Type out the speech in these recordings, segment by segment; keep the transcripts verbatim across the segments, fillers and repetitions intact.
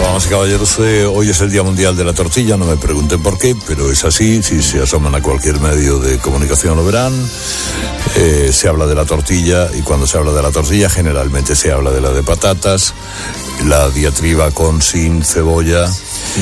damas y caballeros, eh, hoy es el Día Mundial de la Tortilla, no me pregunten por qué, pero es así, si se asoman a cualquier medio de comunicación lo verán. Eh, se habla de la tortilla, y cuando se habla de la tortilla generalmente se habla de la de patatas, la diatriba con sin cebolla.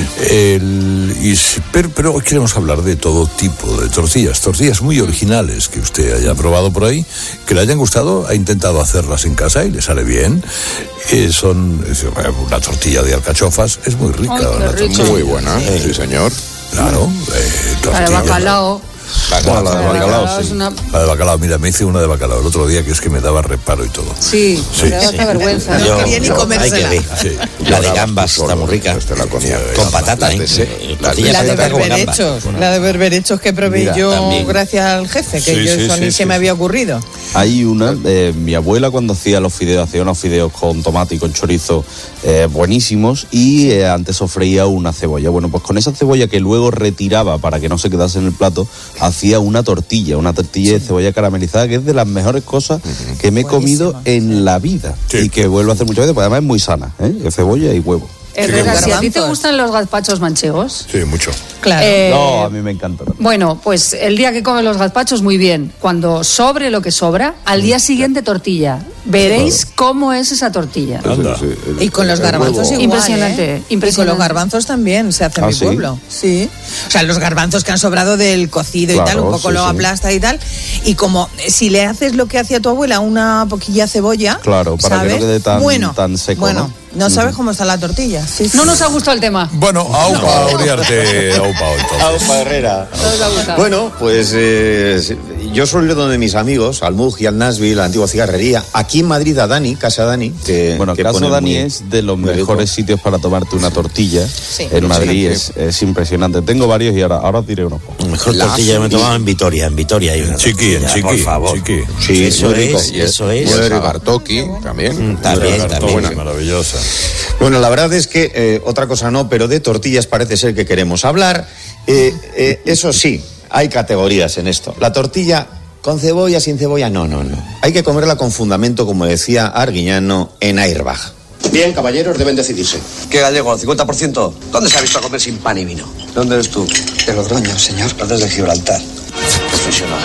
El, y, pero, pero hoy queremos hablar de todo tipo de tortillas, tortillas muy originales que usted haya probado por ahí, que le hayan gustado, ha intentado hacerlas en casa y le sale bien. Eh, son es, una tortilla de alcachofas, es muy rica. Ay, una tortilla. Muy buena, sí, sí señor. Claro. Eh, Para el bacalao. La, la, la, la, de bacalao, sí. una... la de bacalao, mira, me hice una de bacalao el otro día que es que me daba reparo y todo. Sí, sí, me da hasta vergüenza. No yo, quería ni comérsela. Sí. La de gambas está muy rica. La con, con patata, ¿eh? La de, la de berberechos, la de berberechos que probé Mira, yo también. Gracias al jefe, que sí, yo sí, eso sí, ni sí, se sí. me había ocurrido. Hay una, eh, mi abuela cuando hacía los fideos, hacía unos fideos con tomate y con chorizo eh, buenísimos, y eh, antes sofreía una cebolla. Bueno, pues con esa cebolla que luego retiraba para que no se quedase en el plato, hacía una tortilla, una tortilla sí. de cebolla caramelizada, que es de las mejores cosas uh-huh. que me he Buenísima. comido en la vida sí. y que vuelvo a hacer muchas veces, porque además es muy sana, ¿eh? Cebolla y huevo. Herrera, si a ti te gustan los gazpachos manchegos. Sí, mucho. Claro. Eh, no, a mí me encanta también. Bueno, pues el día que comes los gazpachos, muy bien. Cuando sobre lo que sobra, al día siguiente tortilla. Veréis claro. cómo es esa tortilla. Sí, sí, sí. Y con los garbanzos igual, impresionante, ¿eh? impresionante. Y con los garbanzos también se hace en ¿Ah, mi sí? pueblo. Sí. O sea, los garbanzos que han sobrado del cocido claro, y tal, un poco sí, lo sí. aplasta y tal. Y como si le haces lo que hacía tu abuela, una poquilla cebolla. Claro, para ¿sabes? que no quede tan, bueno, tan seco. Bueno, ¿no? no sabes cómo está la tortilla. Sí, sí. No nos ha gustado el tema. Bueno, aupa, Uriarte, aupa, entonces. Aupa, Herrera. Bueno, pues eh, yo suelo ir donde mis amigos, al Mug y al Nashville, la antigua cigarrería. Aquí en Madrid a Dani, Casa Dani. Que, bueno, que Casa Dani muy, es de los mejores sitios para tomarte una tortilla. Sí. En Madrid sí, es, es impresionante. Tengo varios y ahora, ahora os diré unos pocos. La mejor la tortilla que me he tomado en Vitoria. En Vitoria hay una Chiqui, en Chiqui, por favor. Chiqui. Sí, eso es, y eso es. Y el Bartoki también. Mm, también, también. Buena, maravillosa. Bueno, la verdad es que eh, otra cosa no, pero de tortillas parece ser que queremos hablar. Eh, eh, eso sí, hay categorías en esto. La tortilla con cebolla, sin cebolla, no, no, no. Hay que comerla con fundamento, como decía Arguiñano, en Airbag. Bien, caballeros, deben decidirse. ¿Qué gallego? ¿cincuenta por ciento? ¿Dónde se ha visto comer sin pan y vino? ¿Dónde eres tú? De Logroño, señor. Entonces de Gibraltar. Profesional.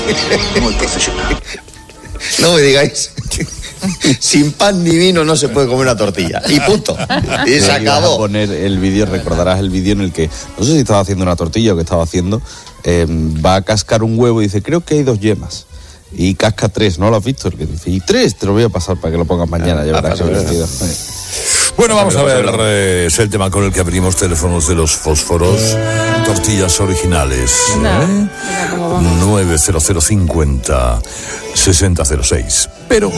Muy profesional. No me digáis. Sin pan ni vino no se puede comer una tortilla. Y punto. Y se acabó. A poner el vídeo, recordarás el vídeo en el que, no sé si estaba haciendo una tortilla o qué estaba haciendo, eh, va a cascar un huevo y dice, creo que hay dos yemas. Y casca tres, ¿no lo has visto? El que dice, y tres, te lo voy a pasar para que lo pongas mañana. Ya verás, bueno, vamos a ver, eh, es el tema con el que abrimos teléfonos de los fósforos. Tortillas originales. ¿eh? nueve cero cero cincuenta sesenta cero seis. Pero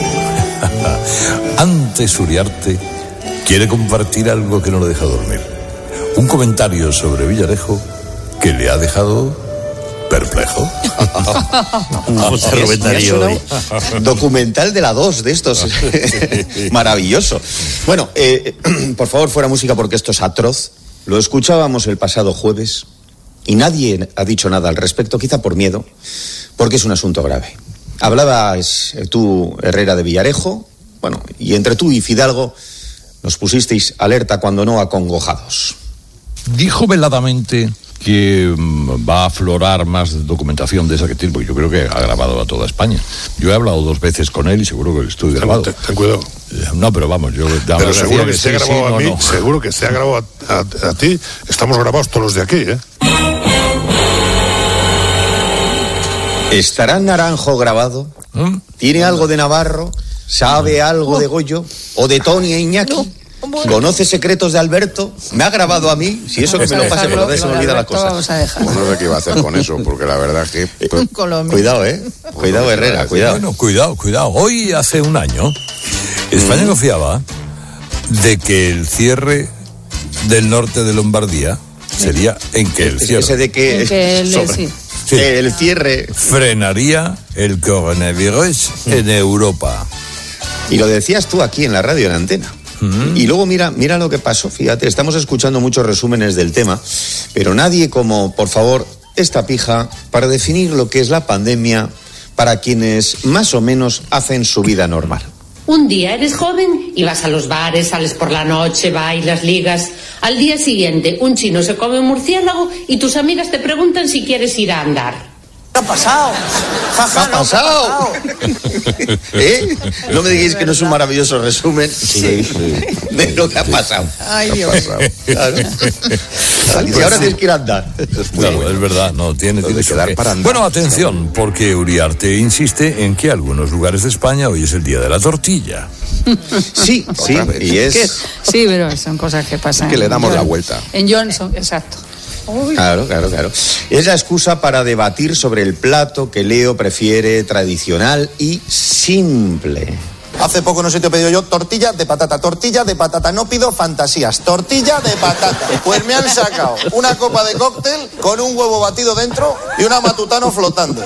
antes Uriarte quiere compartir algo que no le deja dormir. Un comentario sobre Villarejo que le ha dejado perplejo. Documental de la dos de estos. Maravilloso. Bueno, eh, por favor, fuera música porque esto es atroz. Lo escuchábamos el pasado jueves y nadie ha dicho nada al respecto, quizá por miedo, porque es un asunto grave. Hablabas tú, Herrera, de Villarejo, bueno, y entre tú y Fidalgo nos pusisteis alerta cuando no acongojados. Dijo veladamente que va a aflorar más documentación de esa que tiene, porque yo creo que ha grabado a toda España. Yo he hablado dos veces con él y seguro que el estudio ha grabado. Ten, ten cuidado. No, pero vamos, yo... Pero seguro que, que se ha grabado sí, a no, mí, no. seguro que se ha grabado a, a, a ti. Estamos grabados todos los de aquí, ¿eh? ¿Estará Naranjo grabado? ¿Mm? ¿Tiene algo de Navarro? ¿Sabe algo no. de Goyo? ¿O de Tony e Iñaki? No. Bueno. ¿Conoce secretos de Alberto? ¿Me ha grabado a mí? Si eso que me lo pase, pero de eso me olvida las cosas. Bueno, no sé qué iba a hacer con eso, porque la verdad es que... Pues, cuidado, ¿eh? Cuidado, Herrera, cuidado. Bueno, cuidado, cuidado. Hoy, hace un año, España mm. confiaba de que el cierre del norte de Lombardía sería en que el cierre... Ese de que... que el, sobre, sí. Sí, el cierre... frenaría el coronavirus mm. en Europa. Y lo decías tú aquí en la radio, en la antena. Uh-huh. Y luego mira, mira lo que pasó, fíjate, estamos escuchando muchos resúmenes del tema, pero nadie como, por favor, esta pija para definir lo que es la pandemia para quienes más o menos hacen su vida normal. Un día eres joven y vas a los bares, sales por la noche, bailas, ligas. Al día siguiente, un chino se come un murciélago y tus amigas te preguntan si quieres ir a andar. ¿Qué ha pasado? Ja, ja, ¿Qué ha pasado? ¿Eh? No me digáis que no es un maravilloso resumen sí, sí, de lo que ha pasado. Ay, Dios. Claro. Y ahora tienes que ir a andar. Es, claro, es verdad, no tiene, tiene que dar para andar. Bueno, atención, porque Uriarte insiste en que algunos lugares de España hoy es el día de la tortilla. Sí, sí, y es... Sí, pero son cosas que pasan. Es que le damos la vuelta. En Johnson, exacto. Claro, claro, claro. Es la excusa para debatir sobre el plato que Leo prefiere tradicional y simple. Hace poco no sé, te he pedido yo tortilla de patata, tortilla de patata. No pido fantasías, tortilla de patata. Pues me han sacado una copa de cóctel con un huevo batido dentro y una matutano flotando.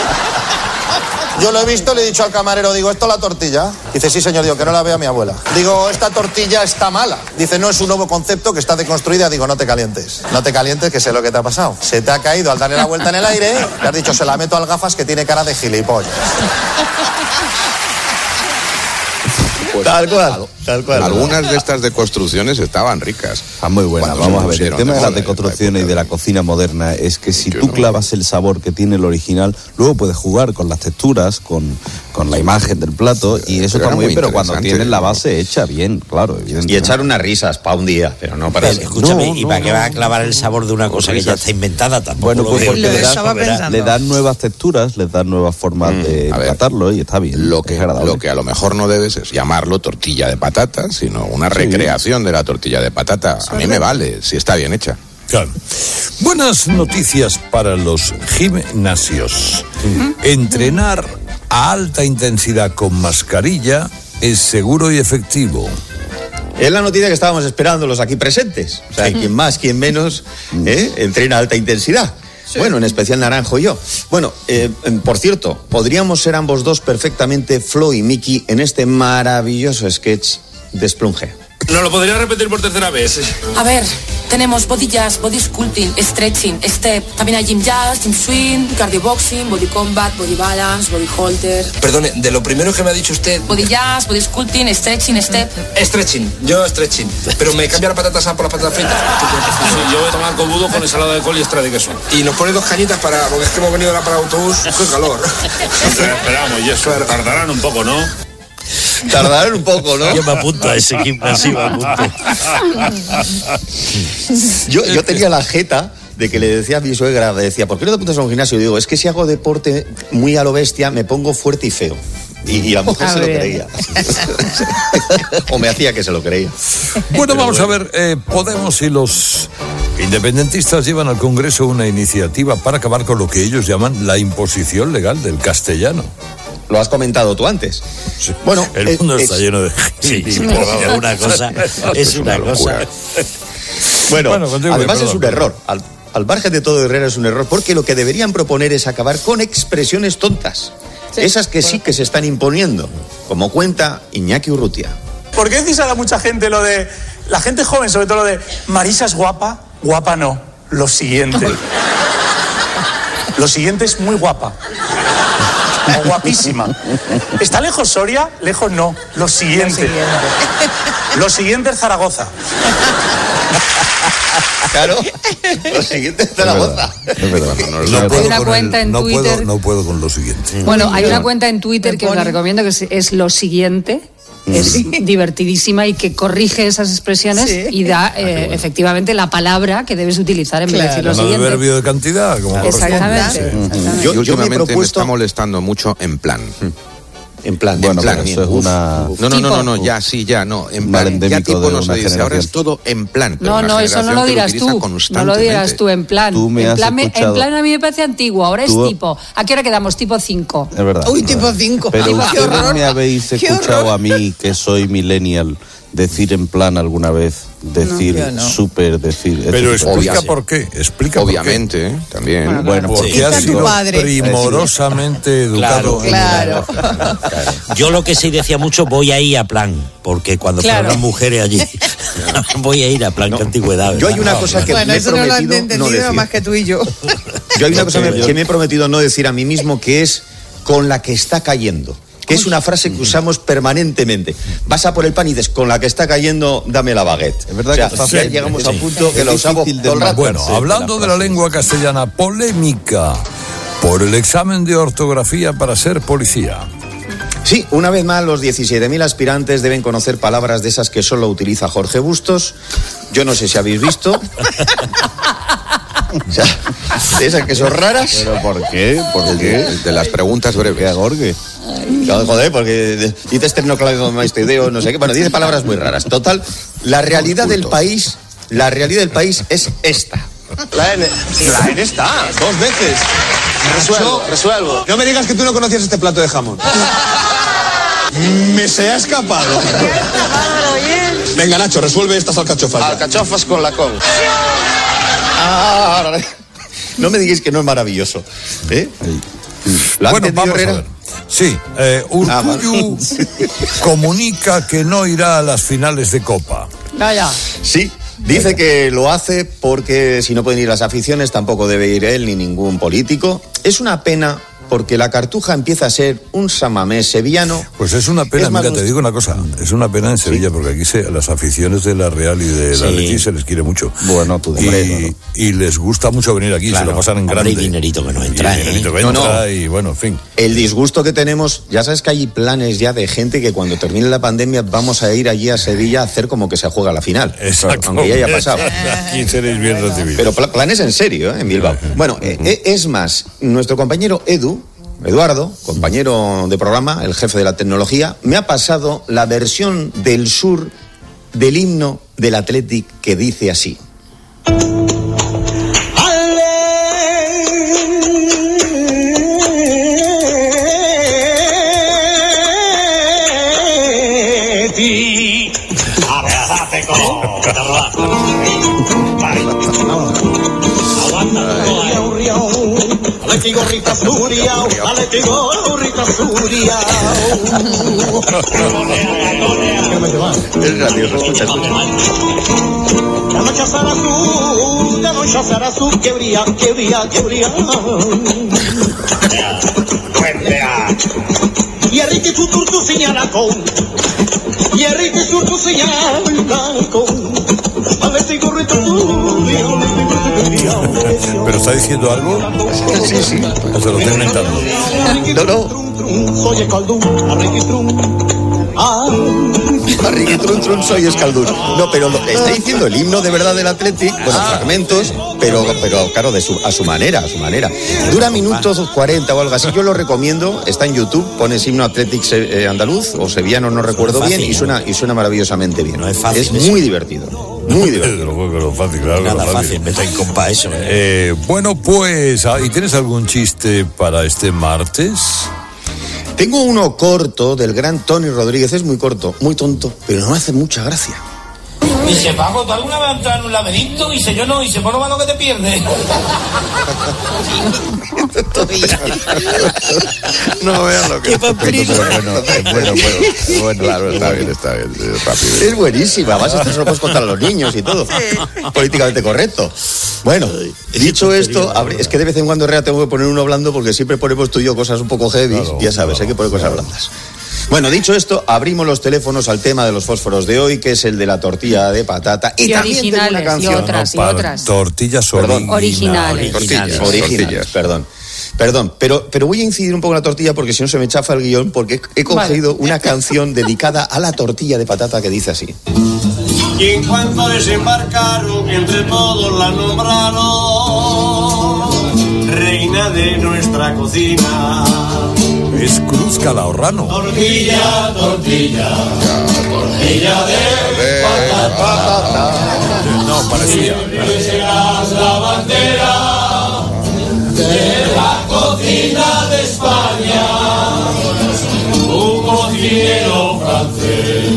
Yo lo he visto, le he dicho al camarero, digo, ¿esto es la tortilla? Dice, sí, señor, digo, que no la vea mi abuela. Digo, esta tortilla está mala. Dice, no, es un nuevo concepto que está deconstruida. Digo, no te calientes. No te calientes, que sé lo que te ha pasado. Se te ha caído al darle la vuelta en el aire, le has dicho, se la meto al gafas que tiene cara de gilipollas. Pues, tal cual, tal cual. Algunas de estas deconstrucciones estaban ricas. Ah, muy buenas. Bueno, vamos a ver. El tema de las deconstrucciones y de la cocina moderna es que si tú clavas el sabor que tiene el original, luego puedes jugar con las texturas, con, con la imagen del plato, y eso está muy bien, pero cuando tienes la base hecha bien, claro. Y echar unas risas para un día, pero no para... Pero, escúchame, no, ¿y no, para no, qué va a clavar el sabor de una cosa que ya está inventada? Tampoco bueno, pues lo porque le dan, le dan nuevas texturas, les dan nuevas formas mm, de tratarlo y está bien. Lo que, lo que a lo mejor no debes es llamarlo tortilla de patata, sino una recreación sí. de la tortilla de patata. A mí me vale, si está bien hecha. Claro. Buenas noticias para los gimnasios. Uh-huh. Entrenar a alta intensidad con mascarilla es seguro y efectivo. Es la noticia que estábamos esperando los aquí presentes. O sea, sí. quien más, quien menos, ¿eh? entrena a alta intensidad. Sí. Bueno, en especial Naranjo y yo. Bueno, eh, por cierto, podríamos ser ambos dos perfectamente Flo y Miki en este maravilloso sketch de Splunge. ¿No lo podría repetir por tercera vez? A ver, tenemos body jazz, body sculpting, stretching, step. También hay gym jazz, gym swing, cardio boxing, body combat, body balance, body halter. Perdone, de lo primero que me ha dicho usted... Body jazz, body sculpting, stretching, step. Stretching, yo stretching. Pero me cambia la patata asada por las patatas fritas. Sí, yo voy a tomar cobudo con ensalada de col y extra de queso. Y nos pone dos cañitas para... Porque es que hemos venido ahora para autobús. ¡Qué calor! Esperamos, y eso tardarán un poco, ¿no? Tardarán un poco, ¿no? Yo me apunto a ese gimnasio, me apunto. yo, yo tenía la jeta de que le decía a mi suegra, le decía, ¿por qué no te apuntas a un gimnasio? Y digo, es que si hago deporte muy a lo bestia, me pongo fuerte y feo. Y, y la mujer a se ver. lo creía. O me hacía que se lo creía. Bueno, vamos bueno. a ver, eh, Podemos y los independentistas llevan al Congreso una iniciativa para acabar con lo que ellos llaman la imposición legal del castellano. Lo has comentado tú antes. Sí. Bueno, el mundo es, está es, lleno de... Sí, sí, es una cosa, es una cosa. Bueno, bueno contigo, además perdón, es un error. Al, al margen de todo, Herrera, es un error, porque lo que deberían proponer es acabar con expresiones tontas. Sí, esas que sí que se están imponiendo, como cuenta Iñaki Urrutia. ¿Por qué decís a mucha gente lo de... La gente joven, sobre todo lo de... Marisa es guapa, guapa no. Lo siguiente. Lo siguiente es muy guapa. O guapísima. ¿Está lejos Soria? Lejos no. Lo siguiente. Lo siguiente, Lo siguiente es Zaragoza. Claro. Lo siguiente es Zaragoza. Es verdad. No, no, no, hay una cuenta en no Twitter. Puedo, no puedo con lo siguiente. Bueno, hay una cuenta en Twitter que os la recomiendo, que es, es Lo Siguiente. Es divertidísima y que corrige esas expresiones sí. y da eh, bueno. efectivamente la palabra que debes utilizar en vez claro. de decir lo no siguiente. De verbio de cantidad. Como exactamente. Sí. exactamente. Yo, y últimamente yo me, propuesto... me está molestando mucho en plan. En plan, bueno, en plan. Eso es una... No, no, no, no, no, ya, sí, ya, no. En plan, ya tipo no se dice, ahora es todo en plan. No, no, eso no lo dirás tú. No lo dirás tú, en plan. Tú me en, has plan me, escuchado... en plan a mí me parece antiguo, ahora es tipo. ¿A qué hora quedamos? Tipo cinco. Es verdad. Uy, tipo cinco. Pero ustedes me habéis escuchado a mí, que soy millennial, decir en plan alguna vez, decir no, no. súper, decir... Pero explica por qué, explica Obviamente, por qué. también. Bueno, bueno porque sí. ha sido primorosamente educado. Claro, claro. Yo lo que sí decía mucho, voy a ir a plan, porque cuando claro. fueron las mujeres allí, voy a ir a plan, no. que antigüedad. ¿verdad? Yo hay una cosa que bueno, me he eso prometido no lo han entendido no más que tú y yo. Yo hay una cosa que me he prometido no decir a mí mismo, que es con la que está cayendo. que es una frase que usamos permanentemente. Vas a por el pan y dices, con la que está cayendo, dame la baguette. Es verdad, o sea, que está ya sí, llegamos sí. a un punto que lo usamos todo el rato. Bueno, hablando de la lengua castellana, polémica por el examen de ortografía para ser policía. Sí, una vez más, los diecisiete mil aspirantes deben conocer palabras de esas que solo utiliza Jorge Bustos. Yo no sé si habéis visto. O sea, de esas que son raras. ¿Pero por qué? ¿Por El qué? de, el de las preguntas breves. Jorge. No, joder, porque dice esternocleidomastoideo, no sé qué. Bueno, dice palabras muy raras. Total, la realidad del país, la realidad del país es esta. La N. La N está. Dos veces. Resuelvo, resuelvo. No me digas que tú no conocías este plato de jamón. Me se ha escapado. Venga, Nacho, resuelve estas alcachofas. Alcachofas con la con. Ah, no me digáis que no es maravilloso. ¿Eh? Bueno, vamos Herrera? a ver. Sí, eh, Urkullu ah, comunica que no irá a las finales de Copa. Vaya. Sí. Dice que lo hace porque si no pueden ir las aficiones tampoco debe ir él ni ningún político. Es una pena porque la Cartuja empieza a ser un Samamés sevillano. Pues es una pena, es mira, te digo una cosa, es una pena en Sevilla, sí, porque aquí se, las aficiones de la Real y de la sí. Leti se les quiere mucho. Bueno, tú de y, hombre, no, no. y les gusta mucho venir aquí, claro, se lo pasan en grande. Hay dinerito que no entra, y dinerito que ¿eh? entra, no, no. Y bueno, en fin. El disgusto que tenemos, ya sabes que hay planes ya de gente que cuando termine la pandemia vamos a ir allí a Sevilla a hacer como que se juega la final. Exacto. Aunque ya haya pasado. Aquí seréis bien recibidos. Pero pl- planes en serio, ¿eh? En Bilbao. Bueno, eh, es más, nuestro compañero Edu, Eduardo, compañero de programa, el jefe de la tecnología, me ha pasado la versión del sur del himno del Athletic que dice así. Aleti gorrita zuria, aleti gorrita zuria. Es gracioso, escucha, escucha. La noche será azul, la noche será azul, que brilla, que brilla, que brilla. Y Enrique Chuturtu señala con, y Enrique Chuturtu señala con. Aleti gorrita zuria, aleti gorrita zuria. ¿Pero está diciendo algo? Sí, sí. ¿O se lo está inventando? No, no. Soy Escaldún, Arriqui Trum. Ah, Arriqui Trum Trum, soy Escaldún. No, pero lo que está diciendo el himno de verdad del Athletic, bueno, fragmentos, pero, pero claro, de su, a su manera, a su manera. Dura minutos cuarenta o algo así. Yo lo recomiendo, está en YouTube, pones himno Athletic eh, andaluz o sevillano, no recuerdo bien, y suena, y suena maravillosamente bien. No es fácil. Es muy divertido. Muy divertido. Lo fácil, claro. Nada fácil, fácil, me en compa eso. ¿eh? Eh, bueno, pues, ¿y tienes algún chiste para este martes? Tengo uno corto del gran Tony Rodríguez, es muy corto, muy tonto, pero no me hace mucha gracia. Dice, Paco, ¿tú alguna vez has entrado en un laberinto? Dice, yo no, dice, por lo malo que te pierdes. No vean lo que... ¡Qué vampirito! Bueno, bueno, bueno, bueno, claro, está bien, está bien, rápido. Es buenísima, además esto se lo puedes contar a los niños y todo. Políticamente correcto. Bueno, dicho esto, es que de vez en cuando Herrera tengo que poner uno blando porque siempre ponemos tú y yo cosas un poco heavy, claro, ya sabes, claro, hay que poner cosas claro. blandas. Bueno, dicho esto, abrimos los teléfonos al tema de los fósforos de hoy, que es el de la tortilla de patata. Y, y originales, una canción. y otras, no, y otras. Tortillas perdón, originales. Tortillas, originales, tortillas. perdón. Perdón, pero, pero voy a incidir un poco en la tortilla porque si no se me chafa el guión, porque he cogido vale. una canción dedicada a la tortilla de patata que dice así. Y en cuanto desembarcaron, entre todos la nombraron reina de nuestra cocina. Es Cruz Calahorrano. Tortilla, tortilla, tortilla de patata. No, parecía. Serás la bandera de la cocina de España. Un cocinero francés.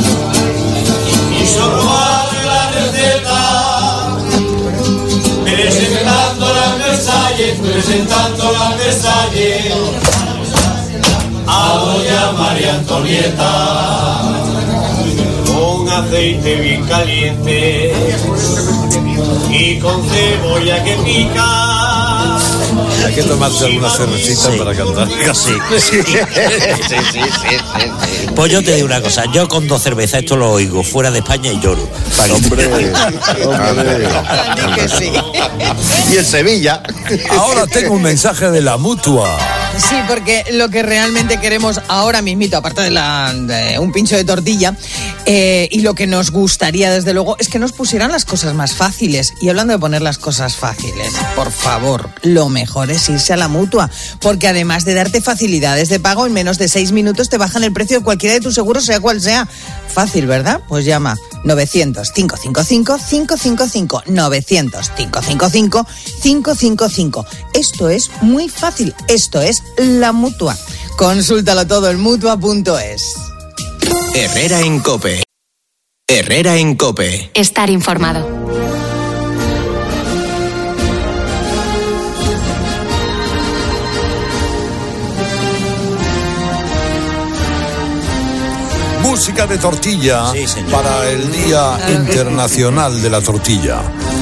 Y sorbar la receta. Presentando la Versalles, presentando la Versalles. A doña María Antonieta, con aceite bien caliente y con cebolla que pica, que tomarte alguna cervecita Sí. para cantar. Sí, sí. sí, sí, sí, sí. Pues yo te digo una cosa, yo con dos cervezas esto lo oigo fuera de España y lloro. Hombre, hombre. Di que sí. Y en Sevilla. Ahora tengo un mensaje de la Mutua. Sí, porque lo que realmente queremos ahora mismito, aparte de, la, de un pincho de tortilla, eh, y lo que nos gustaría desde luego es que nos pusieran las cosas más fáciles. Y hablando de poner las cosas fáciles, por favor, lo mejor es irse a la Mutua, porque además de darte facilidades de pago, en menos de seis minutos te bajan el precio de cualquiera de tus seguros, sea cual sea. Fácil, ¿verdad? Pues llama novecientos, cinco cinco cinco, cinco cinco cinco, novecientos, cinco cinco cinco, cinco cinco cinco. Esto es muy fácil, esto es la Mutua. Consúltalo todo en mutua punto es. Herrera en COPE. Herrera en COPE. Estar informado. Música de tortilla Sí, señor. para el Día Internacional de la Tortilla.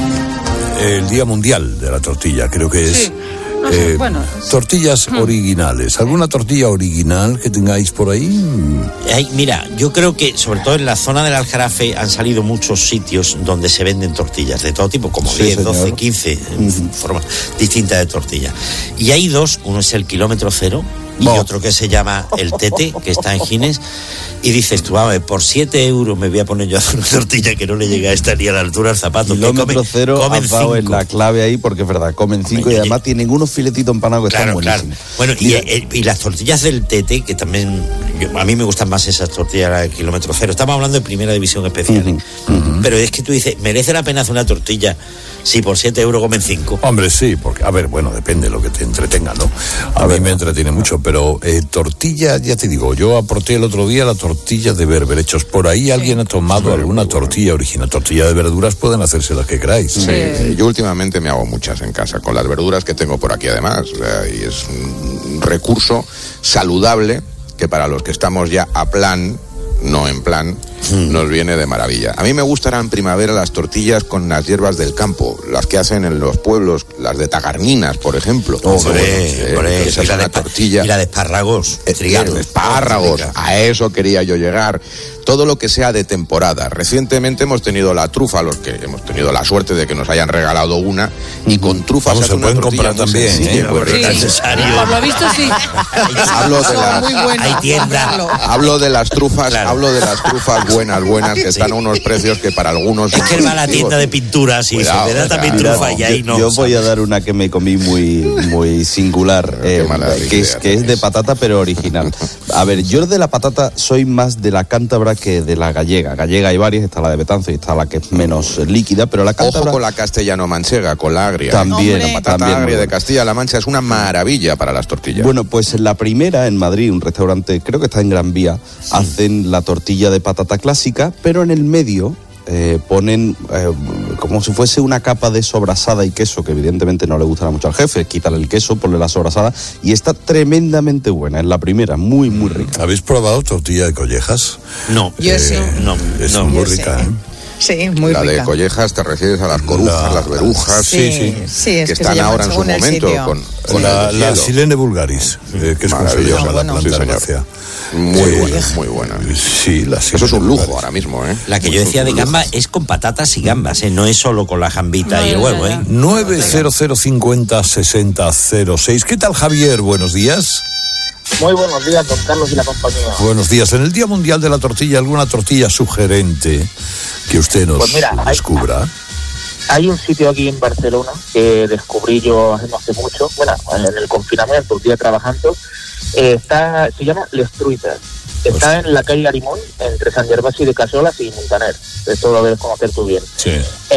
El Día Mundial de la Tortilla, creo que es. Sí. No sé, Eh, bueno. tortillas originales. ¿Alguna tortilla original que tengáis por ahí? Ay, mira, yo creo que sobre todo en la zona del Aljarafe han salido muchos sitios donde se venden tortillas de todo tipo, como Sí, diez, señor. doce, quince Ujú. formas distintas de tortilla. Y hay dos, uno es el kilómetro cero y Oh. otro que se llama el Tete, que está en Gines. Y dices tú, a ver, por siete euros me voy a poner yo a hacer una tortilla que no le llega a esta ni a la altura al zapato. Que Kilómetro comen- cero, comen has dado en cinco. la clave ahí, porque es verdad, comen cinco y Oye, además tienen unos filetitos empanados que Claro, están claro. buenísimos. Bueno, y, Mira, eh, y las tortillas del Tete, que también, yo- a mí me gustan más esas tortillas de kilómetro cero. Estamos hablando de primera división especial. ¿eh? Pero es que tú dices, ¿merece la pena hacer una tortilla si por siete euros comen cinco? Hombre, sí, porque, a ver, bueno, depende de lo que te entretenga, ¿no? A mí me entretiene mucho, pero eh, tortilla, ya te digo, yo aporté el otro día la tortilla de berberechos. Por ahí alguien ha tomado alguna tortilla original. Tortilla de verduras pueden hacerse las que queráis. Sí, sí, yo últimamente me hago muchas en casa, con las verduras que tengo por aquí además, o sea, y es un recurso saludable que para los que estamos ya a plan, no en plan, nos viene de maravilla. A mí me gustarán en primavera las tortillas con las hierbas del campo, las que hacen en los pueblos, las de tagarninas, por ejemplo. Hombre, Eh, hombre, esa y es la una de pa- tortilla. y la de espárragos, Eh, trigados. de espárragos, a eso quería yo llegar. Todo lo que sea de temporada. Recientemente hemos tenido la trufa, los que hemos tenido la suerte de que nos hayan regalado una, y con trufa Vamos, se hace se una pueden tortilla comprar muy también, sencilla, ¿eh? muy Pues rica. es necesario. Por lo visto sí. Hablo de Son las, muy buenos. Hay tienda. comprarlo. hablo de las trufas, Claro. hablo de las trufas buenas, buenas, que están a unos precios que para algunos Es son que él va a la prohibitivos. tienda de pinturas y Cuidado, se le da también cuidado. trufa y ahí no. yo voy a dar una que me comí muy, muy singular, Qué eh, mala que, es, idea que es de tenéis. patata pero original. A ver, yo de la patata soy más de la cántabra que de la gallega. Gallega hay varias, está la de Betanzo y está la que es menos líquida, pero la cántabra... Ojo con la castellano-manchega, con la agria. También, la patata también, muy agria de buena. Castilla-La Mancha es una maravilla para las tortillas. Bueno, pues la primera en Madrid, un restaurante, creo que está en Gran Vía, hacen la tortilla de patata clásica, pero en el medio eh, ponen eh, como si fuese una capa de sobrasada y queso, que evidentemente no le gustará mucho al jefe, quítale el queso, ponle la sobrasada, y está tremendamente buena, es la primera, muy, muy rica. ¿Habéis probado tortilla de collejas? No. Yo sí. No, Es no. muy Yo rica, sí. ¿eh? Sí, muy la rica. de collejas te refieres a las corujas, La- las berujas, Sí, sí, sí, es que que se están llaman ahora en su según el momento sitio. con, con La, el la hielo. Silene vulgaris, eh, que es como se Maravillosa, llama la bueno. planta Sí, señor. herbácea. Muy Eh, buena, muy buena. Sí, la Eso es un lujo ahora mismo, ¿eh? La que yo Eso decía es de un lujo. gamba es con patatas y gambas, ¿eh? No es solo con la jambita No, y el ya, huevo, ya, ¿eh? ya. nueve cero cero cincuenta sesenta cero seis. ¿Qué tal, Javier? Buenos días. Muy buenos días, don Carlos y la compañía. Buenos días. En el Día Mundial de la Tortilla, ¿alguna tortilla sugerente que usted nos Pues mira, hay- descubra? Hay un sitio aquí en Barcelona que descubrí yo no hace mucho, bueno, en el confinamiento, un día trabajando, eh, está, se llama Les Truites. Está en la calle Arimón, entre San Gervasi de Casolas y Montaner. Esto lo debes conocer tú bien. Sí.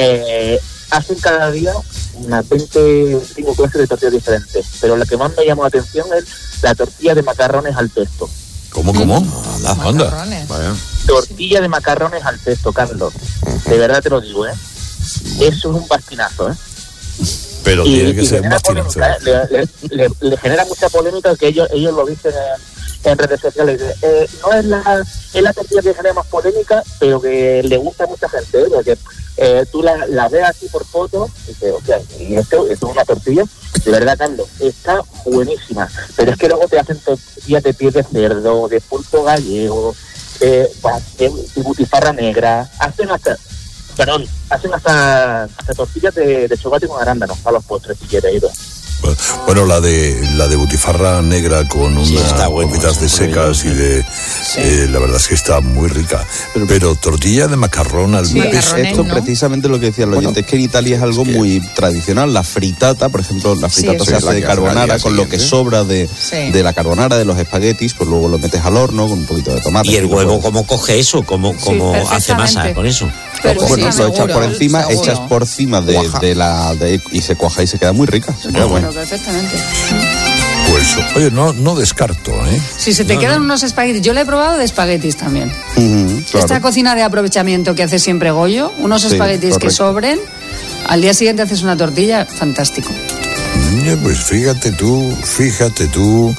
Eh, hacen cada día unas veinte, veinticinco clases de tortillas diferentes, pero la que más me llamó la atención es la tortilla de macarrones al pesto. ¿Cómo, cómo? Anda. Macarrones. Vaya. Tortilla de macarrones al pesto, Carlos. De verdad te lo digo, ¿eh? Eso es un bastinazo, ¿eh? Pero Y- tiene que y ser genera bastinazo. polémica, ¿eh? le, le- le- le genera mucha polémica que ellos ellos lo dicen en, en redes sociales. Eh, no es la es la tortilla que genera más polémica, pero que le gusta a mucha gente, ¿eh? Porque eh, tú la, la ves así por foto y dices, o sea, y esto, esto es una tortilla. De verdad, Carlos, está buenísima. Pero es que luego te hacen tortillas de piel de cerdo, de pulpo gallego, eh, de, de butifarra negra, hacen hasta, perdón, hacen hasta, hasta tortillas de, de chocolate con arándanos para los postres, si quieres, Ido. Bueno, la de la de butifarra negra con unas sí, gomitas de secas y de... Sí. Eh, la verdad es que está muy rica. Pero, pero tortilla de macarrón al sí, es esto ¿no? Precisamente lo que decía el oyente, bueno, es que en Italia es algo es que... muy tradicional. La fritata, por ejemplo, la fritata sí, se hace de carbonara, con lo que sobra de, sí. de la carbonara, de los espaguetis, pues luego lo metes al horno con un poquito de tomate. ¿Y el huevo cómo coge eso? ¿Cómo, cómo sí, hace masa con eso? Pero bueno, sí, lo echas por encima, seguro. echas por encima de, de la... De, y se cuaja y se queda muy rica. Se queda no, bueno. Perfectamente. Pues, oye, no, no descarto, ¿eh? Si se te no, quedan no. unos espaguetis, yo lo he probado de espaguetis también. Uh-huh, claro. Esta cocina de aprovechamiento que hace siempre Goyo, unos sí, espaguetis correcto. que sobren, al día siguiente haces una tortilla, fantástico. Pues fíjate tú, fíjate tú,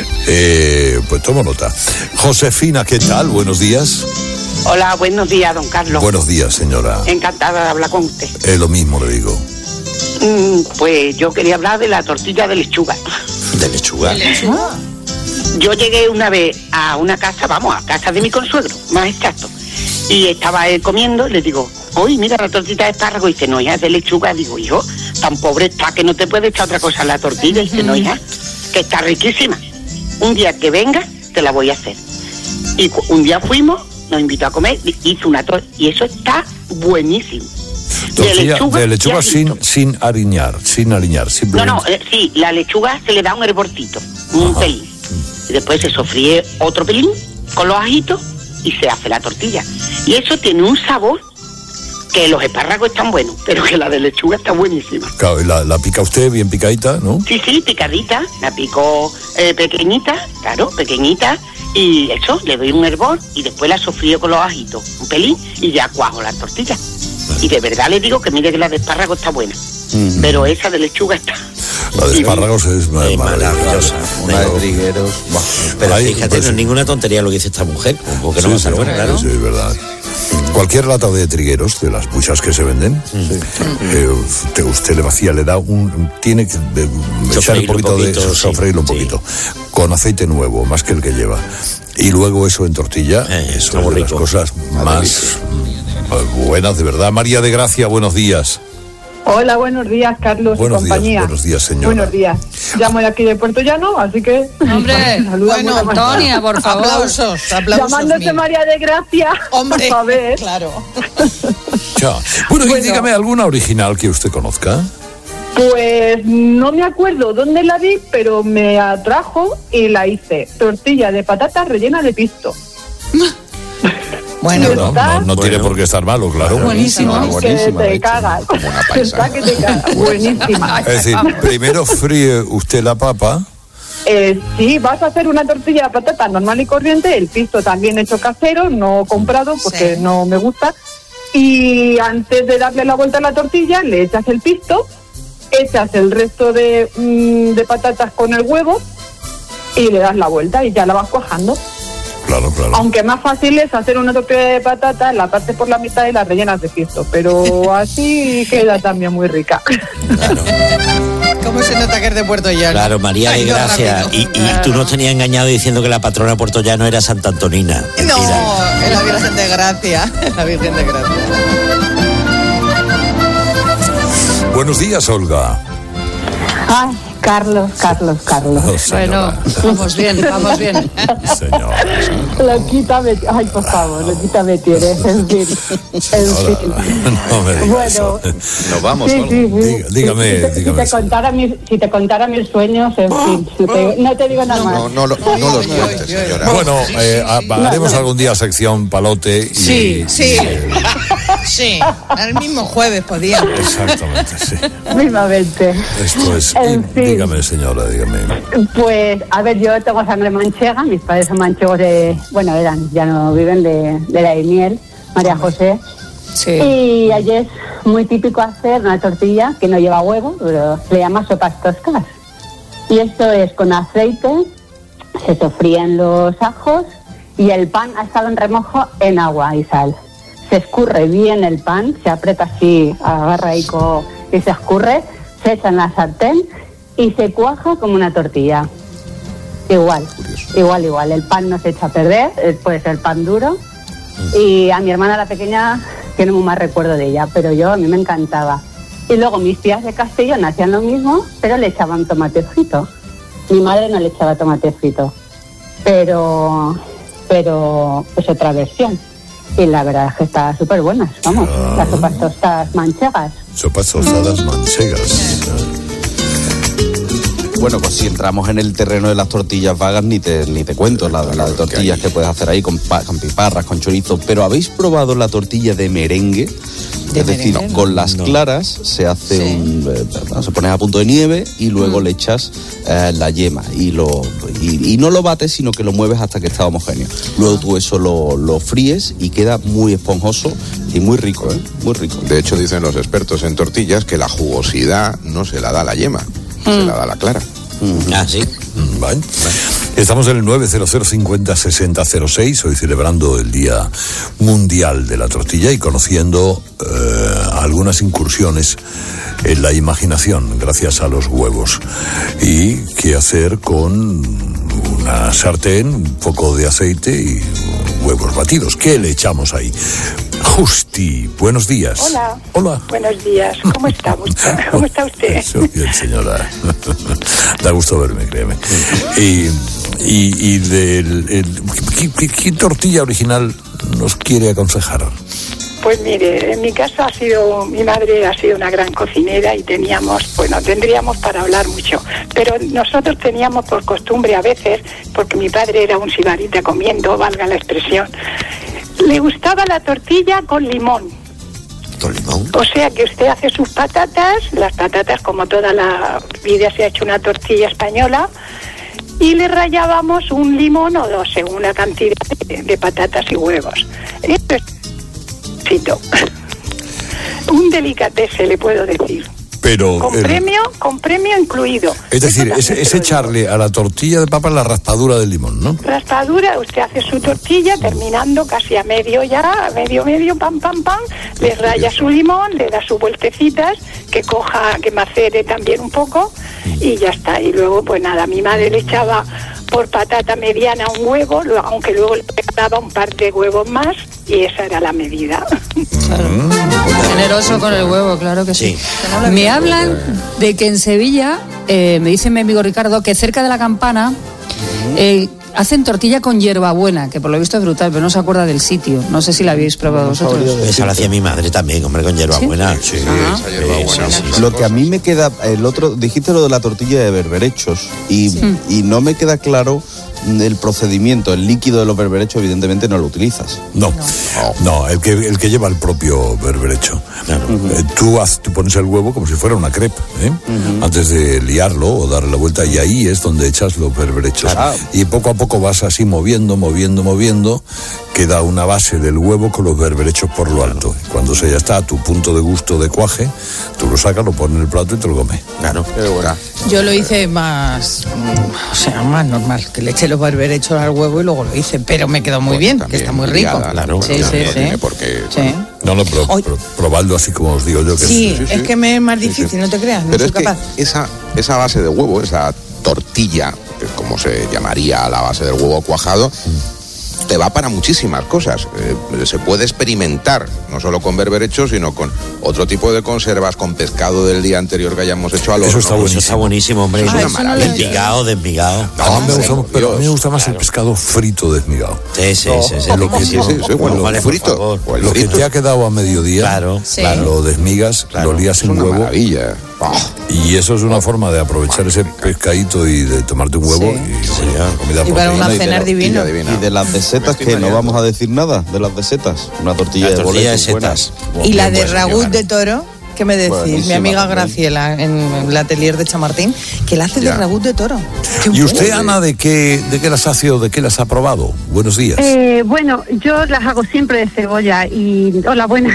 eh, pues tomo nota. Josefina, ¿qué tal? Buenos días. Hola, buenos días, don Carlos. Buenos días, señora. Encantada de hablar con usted. Es lo mismo, le digo. Mm, pues yo quería hablar de la tortilla de lechuga. ¿De lechuga? ¿De lechuga? Yo llegué una vez a una casa, vamos, a casa de mi consuegro, más exacto, y estaba él comiendo y le digo, uy, mira la tortilla de espárrago, y dice, no, hija, es de lechuga. Digo, hijo, tan pobre está que no te puede echar otra cosa a la tortilla. Y dice, no, hija, que está riquísima. Un día que venga, te la voy a hacer. Y un día fuimos, nos invitó a comer, hizo una tortilla, y eso está buenísimo. Tortilla de lechuga, de lechuga sin, sin hariñar, sin hariñar, simplemente. No, no, eh, sí, la lechuga se le da un hervorcito, un Ajá. pelín. Y después se sofríe otro pelín con los ajitos y se hace la tortilla. Y eso tiene un sabor que los espárragos están buenos, pero que la de lechuga está buenísima. Claro, y la, la pica usted bien picadita, ¿no? Sí, sí, picadita, la pico eh, pequeñita, claro, pequeñita, y eso, le doy un hervor y después la sofrío con los ajitos, un pelín, y ya cuajo la tortilla. Y de verdad le digo que mire que la de espárragos está buena, mm. pero esa de lechuga está... La de espárragos es maravillosa. maravillosa. Una de trigueros. Pero Ay, fíjate, pues, no es ninguna tontería lo que dice esta mujer, porque sí, no va a ser buena, claro. Sí, es verdad. Cualquier lata de trigueros, de las muchas que se venden, sí. eh, usted, usted le vacía, le da un... Tiene que de, echar un poquito, un poquito de... Sofreírlo sí. un poquito. Sí. Con aceite nuevo, más que el que lleva. Y luego eso en tortilla, eh, eso es de las cosas más buenas, de verdad. María de Gracia, buenos días. Hola, buenos días, Carlos buenos y compañía. Días, buenos días, señora. Buenos días. Llamo de aquí de Puerto Llano, así que... Hombre, bueno, Antonia, por favor. Aplausos, aplausos. Llamándote mil. María de Gracia. Hombre, a ver. claro. Chao. Bueno, bueno, y dígame alguna original que usted conozca. Pues no me acuerdo dónde la vi, pero me atrajo y la hice. Tortilla de patatas rellena de pisto. Bueno, no, no, no tiene bueno. por qué estar malo, claro. Buenísimo. No, buenísima, que te cagas. Está que te cagas. Buenísima. Es decir, primero fríe usted la papa. Eh, sí, vas a hacer una tortilla de patata normal y corriente, el pisto también hecho casero, no comprado porque sí. no me gusta. Y antes de darle la vuelta a la tortilla, le echas el pisto, echas el resto de, mmm, de patatas con el huevo y le das la vuelta y ya la vas cuajando. Claro, claro. Aunque más fácil es hacer una tortilla de patata, la partes por la mitad y las rellenas de pisto, pero así queda también muy rica. Claro. ¿Cómo se nota que es de Puerto Llano? Claro, María de Gracia. Y, y tú no tenías engañado diciendo que la patrona de Puerto Llano era Santa Antonina. Mentira. No, es la Virgen de Gracia. La Virgen de Gracia. Buenos días, Olga. Ay, Carlos, Carlos, Carlos. Oh, bueno, vamos bien, vamos bien. Señora. Loquita me... Ay, por favor, loquita me tienes, en fin. En fin. No me digas bueno, eso. Nos vamos, sí, sí, sí. Dígame, si te, dígame. Si te, contara mis, si te contara mis sueños, en fin. Si te, no te digo nada no, más. No, no, no, no los cuentes, señora. Bueno, eh, haremos no, no. algún día sección palote. Y, sí, sí. Eh, sí, el mismo jueves podía. Exactamente, sí. Mismamente. Esto es. En fin. Dígame, señora, dígame. Pues, a ver, yo tengo sangre manchega, mis padres son manchegos de, bueno, eran, ya no viven, de, de la de miel, María José. Sí. Y allí es muy típico hacer una tortilla que no lleva huevo, pero se llama sopas toscas. Y esto es con aceite, se sofríen los ajos y el pan ha estado en remojo en agua y sal. Se escurre bien el pan, se aprieta así, agarra ahí co, y se escurre, se echa en la sartén y se cuaja como una tortilla. Igual, igual, igual. El pan no se echa a perder, puede ser pan duro. Y a mi hermana la pequeña tiene muy mal recuerdo de ella, pero yo a mí me encantaba. Y luego mis tías de Castellón hacían lo mismo, pero le echaban tomate frito. Mi madre no le echaba tomate frito, pero, pero es otra versión. Y la verdad es que está súper buenas, vamos, ah. las sopas tostadas manchegas. Sopas tostadas manchegas. Bueno, pues si entramos en el terreno de las tortillas vagas, ni te, ni te cuento la, la de tortillas que puedes hacer ahí con, pa, con piparras, con chorizo. Pero ¿habéis probado la tortilla de merengue? De es decir, merengue, con las no. claras se hace sí. un... Eh, se pone a punto de nieve y luego mm. le echas eh, la yema y, lo, y, y no lo bates, sino que lo mueves hasta que está homogéneo. Luego tú eso lo, lo fríes y queda muy esponjoso y muy rico, ¿eh? Muy rico. De hecho, dicen los expertos en tortillas que la jugosidad no se la da la yema, mm. se la da la clara. Mm. Ah, sí. Vale. Estamos en el nueve cero cero cincuenta sesenta cero seis, hoy celebrando el Día Mundial de la Tortilla y conociendo eh, algunas incursiones en la imaginación gracias a los huevos. Y qué hacer con una sartén, un poco de aceite y huevos batidos. ¿Qué le echamos ahí? Justi, buenos días. Hola. Hola. Buenos días. ¿Cómo estamos? ¿Cómo está usted? Muy bien, señora. Da gusto verme, créeme. Y, y, y del, el, ¿qué, qué, ¿qué tortilla original nos quiere aconsejar? Pues mire, en mi casa ha sido, mi madre ha sido una gran cocinera y teníamos, bueno, tendríamos para hablar mucho, pero nosotros teníamos por costumbre a veces, porque mi padre era un sibarita comiendo, valga la expresión, le gustaba la tortilla con limón. ¿Con limón? O sea que usted hace sus patatas, las patatas como toda la vida se ha hecho una tortilla española, y le rallábamos un limón o dos según la cantidad de, de patatas y huevos. Esto es un delicatese, le puedo decir. Pero con el, premio, con premio incluido. Es decir, es, es echarle a la tortilla de papa la raspadura del limón, ¿no? Raspadura, usted hace su tortilla terminando casi a medio ya, medio medio, pam, pam, pam, le raya su limón, le da sus vueltecitas, que coja, que macere también un poco y ya está. Y luego, pues nada, mi madre le echaba por patata mediana un huevo, aunque luego le daba un par de huevos más y esa era la medida. Claro. Generoso con el huevo, claro que sí. sí. Me hablan de que en Sevilla, eh, me dice mi amigo Ricardo, que cerca de la Campana eh, hacen tortilla con hierbabuena, que por lo visto es brutal, pero no se acuerda del sitio. No sé si la habéis probado vosotros. Esa la hacía mi madre también, hombre, con hierbabuena. Sí, sí, ah. esa hierbabuena. Sí, sí, sí. Lo que a mí me queda, el otro, dijiste lo de la tortilla de berberechos y, sí. y no me queda claro el procedimiento, el líquido de los berberechos evidentemente no lo utilizas. No, no, no el, que, el que lleva el propio berberecho. Claro. Uh-huh. Eh, tú, haz, tú pones el huevo como si fuera una crepe, ¿eh? Uh-huh. Antes de liarlo o darle la vuelta, y ahí es donde echas los berberechos. Claro. Y poco a poco vas así moviendo, moviendo, moviendo, queda una base del huevo con los berberechos por lo alto. Claro. Y cuando se ya está a tu punto de gusto de cuaje, tú lo sacas, lo pones en el plato y te lo comes. Claro. Qué buena. Yo lo hice más, o sea, más normal, que le eché los berberechos al huevo y luego lo hice, pero me quedó muy pues bien, que está muy rico. Claro, sí, sí, sí, no sí. tiene por qué, sí. Bueno. No, no, pero, pero probadlo así como os digo yo. Que sí, es, sí, es sí. que me es más difícil, sí, sí. no te creas, no pero soy es capaz. Que esa, esa base de huevo, esa tortilla, que es como se llamaría la base del huevo cuajado, mm. te va para muchísimas cosas. Eh, se puede experimentar, no solo con berberechos, sino con otro tipo de conservas, con pescado del día anterior que hayamos hecho al horno. Eso está buenísimo, está buenísimo, hombre. Es ah, una maravilla. Desmigado, desmigado. No, ah, me gusta, pero a mí me gusta más el pescado frito desmigado. Sí, sí, sí. sí, lo que, sí, sí, sí, bueno, lo, vale, frito, o el lo frito. Que te ha quedado a mediodía, claro, sí. lo desmigas, claro. lo lías en es una huevo. Maravilla. Oh. Y eso es una forma de aprovechar ese pescadito y de tomarte un huevo sí. y, sí. bueno, comida y para una cena divino. Y de las de setas, que no vamos a decir nada de las de setas. Una tortilla, la de, tortilla boleto, de setas. Buena. Y la de ragú de toro. ¿Qué me decís? Buenísima, mi amiga también. Graciela, en el atelier de Chamartín, que la hace ya. de ragú de toro. Qué ¿Y usted, bueno. Ana, de qué, de qué las hace o de qué las ha probado? Buenos días. Eh, bueno, yo las hago siempre de cebolla y... Hola, buenas.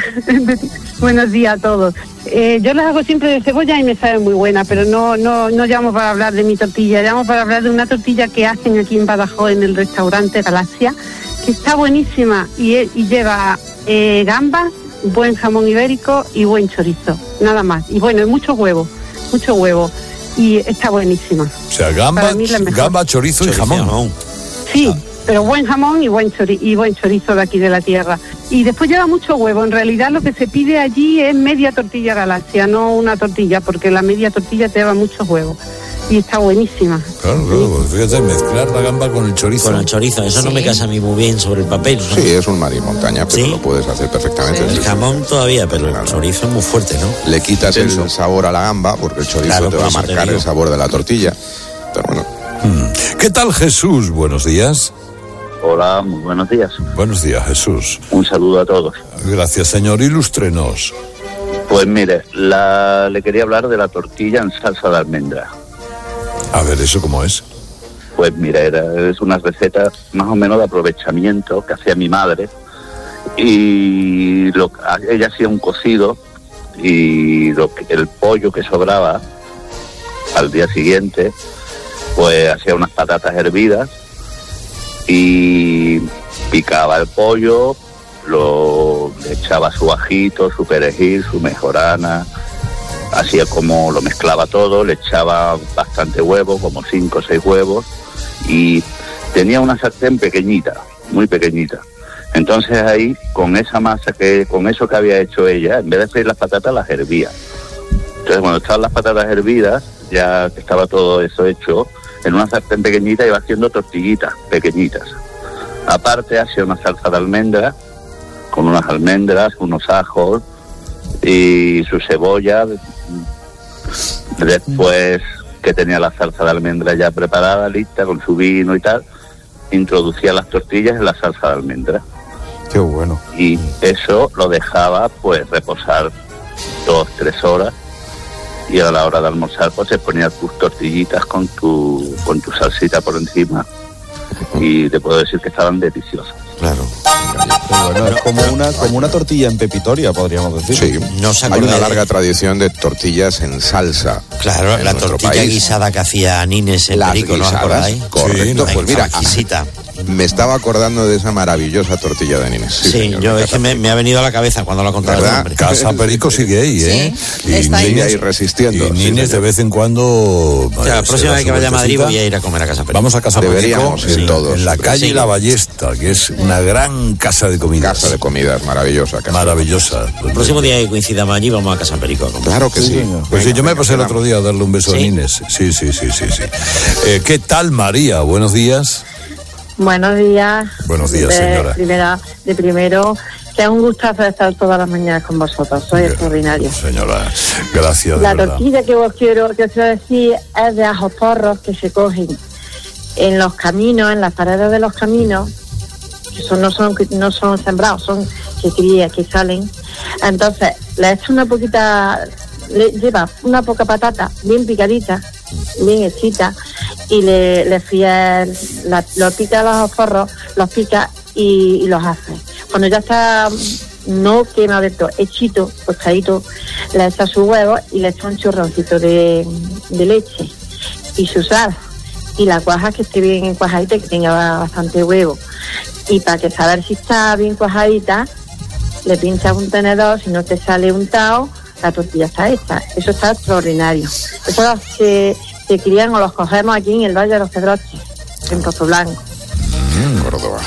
Buenos días a todos. Eh, yo las hago siempre de cebolla y me sabe muy buena, pero no, no, no llamo para hablar de mi tortilla, llamo para hablar de una tortilla que hacen aquí en Badajoz, en el restaurante Galaxia, que está buenísima y, y lleva eh, gambas, buen jamón ibérico y buen chorizo, nada más. Y bueno, y mucho huevo, mucho huevo. y está buenísima. O sea, gamba, Para mí la mejor. gamba chorizo, chorizo y jamón. jamón. Sí, pero buen jamón y buen, chori y buen chorizo de aquí de la tierra. Y después lleva mucho huevo. En realidad lo que se pide allí es media tortilla Galaxia, no una tortilla, porque la media tortilla te lleva muchos huevos. Y está buenísima. Claro, claro, pues fíjate, mezclar la gamba con el chorizo. Con el chorizo, eso Sí. no me casa a mí muy bien sobre el papel, ¿no? Sí, es un mar y montaña, pero ¿Sí? lo puedes hacer perfectamente. El jamón todavía, pero el chorizo es muy fuerte, ¿no? Le quitas Intenso. el sabor a la gamba, porque el chorizo Claro, te por va a eso te marcar digo. el sabor de la tortilla. Pero bueno. ¿Qué tal, Jesús? Buenos días. Hola, muy buenos días. Buenos días, Jesús. Un saludo a todos. Gracias, señor. Ilústrenos. Pues mire, la, le quería hablar de la tortilla en salsa de almendra. A ver, ¿eso cómo es? Pues mira, era, es una receta más o menos de aprovechamiento que hacía mi madre. Y lo, ella hacía un cocido y lo que, el pollo que sobraba al día siguiente, pues hacía unas patatas hervidas y picaba el pollo, lo le echaba su ajito, su perejil, su mejorana, hacía como lo mezclaba todo, le echaba bastante huevo, como cinco o seis huevos, y tenía una sartén pequeñita, muy pequeñita. Entonces ahí, con esa masa, que con eso que había hecho ella, en vez de freír las patatas, las hervía. Entonces cuando estaban las patatas hervidas, ya que estaba todo eso hecho, en una sartén pequeñita iba haciendo tortillitas pequeñitas. Aparte hacía una salsa de almendra, con unas almendras, unos ajos y su cebolla. Después que tenía la salsa de almendra ya preparada, lista, con su vino y tal, introducía las tortillas en la salsa de almendra. Qué bueno. Y eso lo dejaba pues reposar dos, tres horas, y a la hora de almorzar pues te ponías tus tortillitas con tu con tu salsita por encima, y te puedo decir que estaban deliciosas. Claro. Bueno, es como una, como una tortilla en pepitoria, podríamos decir. Sí, No se hay acuerda una de- larga tradición de tortillas en salsa. Claro, en la nuestro tortilla país. guisada que hacía Nines en Las Perico, ¿no os guisadas, acordáis? correcto. Ay, Pues mira, exquisita. me estaba acordando de esa maravillosa tortilla de Nines. Sí, señor, yo de es que me, me ha venido a la cabeza cuando lo ha contado el ¿Verdad? nombre. Casa Perico sigue ahí, ¿eh? Sí, está ahí. Sigue ahí resistiendo. Y sí, Nines de señor. vez en cuando... O sea, la eh, próxima se da vez que su vaya a Madrid vueltecita. voy a ir a comer a Casa Perico. Vamos a Casa Perico, Deberíamos ir en, todos. en la Sí. calle La Ballesta, que es una gran casa de comidas. Casa de comidas, maravillosa. Casa. Maravillosa. El próximo día que coincidamos allí vamos a Casa Perico a comer. Claro que sí. Pues sí, yo me pasé el quedamos. otro día a darle un beso a ¿Sí? Nines. Sí, sí, sí, sí, sí. Eh, ¿Qué tal, María? Buenos días. Buenos días. Buenos días, de señora. Primera, de primero, que es un gustazo estar todas las mañanas con vosotros. Soy extraordinario. Señora, gracias, de La verdad. tortilla que os quiero, que os quiero decir es de ajos porros que se cogen en los caminos, en las paredes de los caminos, que son, no son no son sembrados, son que crías, que salen. Entonces, le echo una poquita, le lleva una poca patata bien picadita, bien hechita, y le, le fría, el- la, los pica los ajos porros, los pica y, y los hace. Cuando ya está no quema del todo, hechito, tostadito, le echa su huevo y le echa un chorroncito de, de leche y su sal, y la cuaja que esté bien cuajadita, que tenga bastante huevo, y para que saber si está bien cuajadita le pinchas un tenedor, si no te sale untado, la tortilla está hecha. Eso está extraordinario. Eso se, se crían o los cogemos aquí en el Valle de los Pedroches, en Pozo Blanco. Córdoba.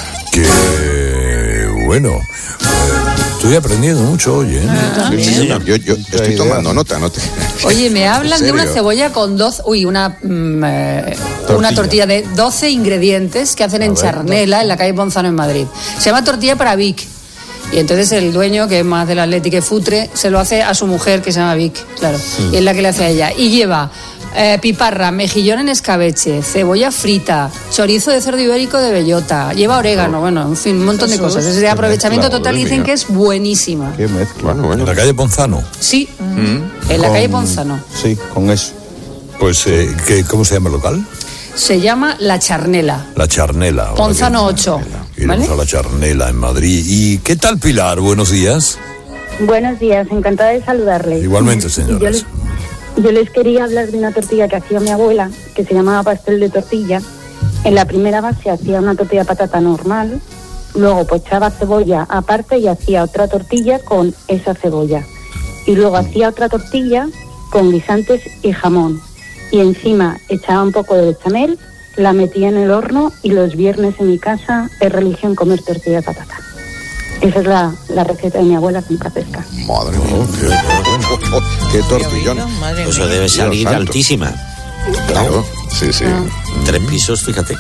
Que bueno. Eh, estoy aprendiendo mucho hoy, ¿eh? Sí, sí, yo, yo, yo estoy tomando nota, no te... Oye, me hablan de una serio? cebolla con doce, uy, una, mm, eh, una tortilla de doce ingredientes que hacen en ver, Charnela, en la calle Ponzano, en Madrid. Se llama tortilla para Vic. Y entonces el dueño, que es más del Atlético que Futre, se lo hace a su mujer, que se llama Vic, claro. Y es la que le hace a ella. Y lleva eh, piparra, mejillón en escabeche, cebolla frita, chorizo de cerdo ibérico de bellota, lleva orégano, bueno, en fin, un montón de Jesús. cosas. Es de aprovechamiento mezcla, total y madre dicen mía. que es buenísima. Qué mezcla. Bueno, bueno. En la calle Ponzano. Sí, Mm. en la Con- calle Ponzano. Sí, con eso. Pues, eh, ¿qué, ¿cómo se llama el local? Se llama La Charnela. La Charnela. Ponzano ocho. Iremos ¿Vale? a La Charnela en Madrid. ¿Y qué tal, Pilar? Buenos días. Buenos días, encantada de saludarles. Igualmente, Yo señoras. les, yo les quería hablar de una tortilla que hacía mi abuela, que se llamaba pastel de tortilla. En la primera base hacía una tortilla de patata normal, luego pues echaba cebolla aparte y hacía otra tortilla con esa cebolla. Y luego hacía otra tortilla con guisantes y jamón. y encima echaba un poco de bechamel, la metía en el horno y los viernes en mi casa es religión comer tortilla de patata. Esa es la, la receta de mi abuela con pesca. Madre mía, qué, qué tortillón. Eso debe salir Dios santo. altísima. Claro, sí, sí. Tres pisos, fíjate.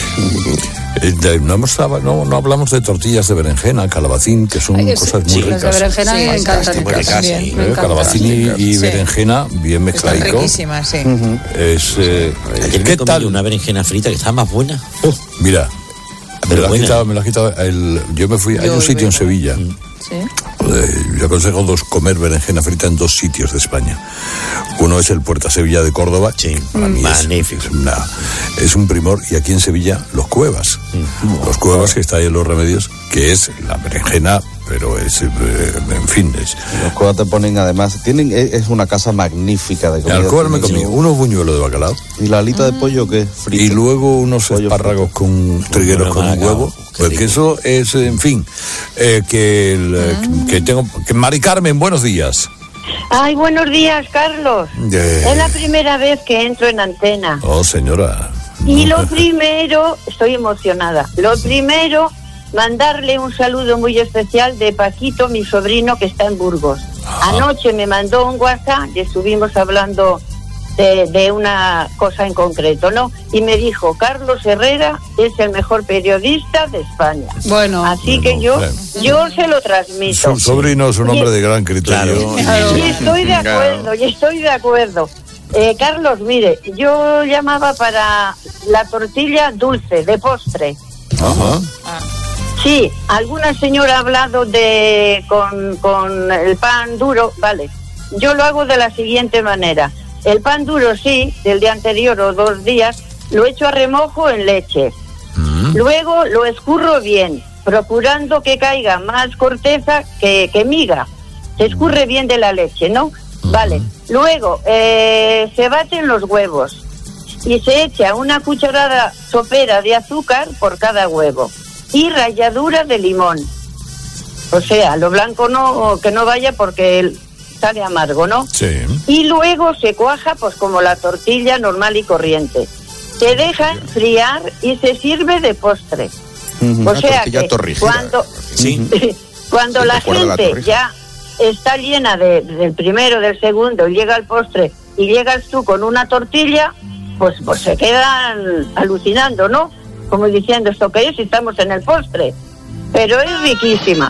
Eh, de- No, hemos, hab- no, no hablamos de tortillas de berenjena, calabacín, que son Ay, es- cosas muy sí, las de ricas. berenjena me Sí, encantan. muy ricas, También, sí. me Eh, encantan. Calabacín y, y Sí. berenjena, bien Están mezcladico. riquísimas, sí. Es, eh, Ayer me ¿Qué comí tal? una berenjena frita que estaba más buena. Mira, me Pero la, has buena. quitado, me la has quitado el- yo me fui, hay Yo un sitio en vengo. Sevilla. Sí. Eh, yo aconsejo dos, comer berenjena frita en dos sitios de España. Uno es el Puerta Sevilla de Córdoba. Para mí es- magnífico. Es, una- es un primor. Y aquí en Sevilla, Los Cuevas. Los Cuevas, que está ahí en Los Remedios, que es la berenjena, pero es, eh, en fin, es... Los Cuevas te ponen además, tienen, es es una casa magnífica de En comida. Alcobar me comí Tienen- unos buñuelos de bacalao. ¿Y la alita de pollo qué? Frita. Y luego unos espárragos con trigueros con un huevo. Pues que eso es, en fin, eh, que, el, eh, que tengo... que Mari Carmen, buenos días. Ay, buenos días, Carlos. Eh, Es la primera vez que entro en antena. Oh, señora. Y lo primero, estoy emocionada. Lo primero, mandarle un saludo muy especial de Paquito, mi sobrino, que está en Burgos. Anoche me mandó un WhatsApp y estuvimos hablando de, de una cosa en concreto, ¿no? Y me dijo, Carlos Herrera es el mejor periodista de España. Bueno. Así que yo, bueno. yo se lo transmito. Su sobrino es un hombre de gran criterio. Y estoy de acuerdo, y estoy de acuerdo. Eh, Carlos, mire, yo llamaba para la tortilla dulce, de postre. Ajá. Sí, alguna señora ha hablado de con, con el pan duro, vale. Yo lo hago de la siguiente manera. El pan duro, sí, del día anterior o dos días, lo echo a remojo en leche. Luego lo escurro bien, procurando que caiga más corteza que, que miga. Se escurre bien de la leche, ¿no? Vale. Luego eh, se baten los huevos y se echa una cucharada sopera de azúcar por cada huevo y ralladura de limón. O sea, lo blanco no, que no vaya porque el- sale amargo, ¿no? Sí. Y luego se cuaja pues como la tortilla normal y corriente. Se deja enfriar y se sirve de postre. Una O sea tortilla que torrígida. cuando, Sí. cuando Sí, la recuerda la gente torrija. ya está llena de- del primero, del segundo, y llega al postre y llegas tú con una tortilla, pues, pues se quedan alucinando, ¿no? Como diciendo, ¿esto qué es? Si estamos en el postre. Pero es riquísima.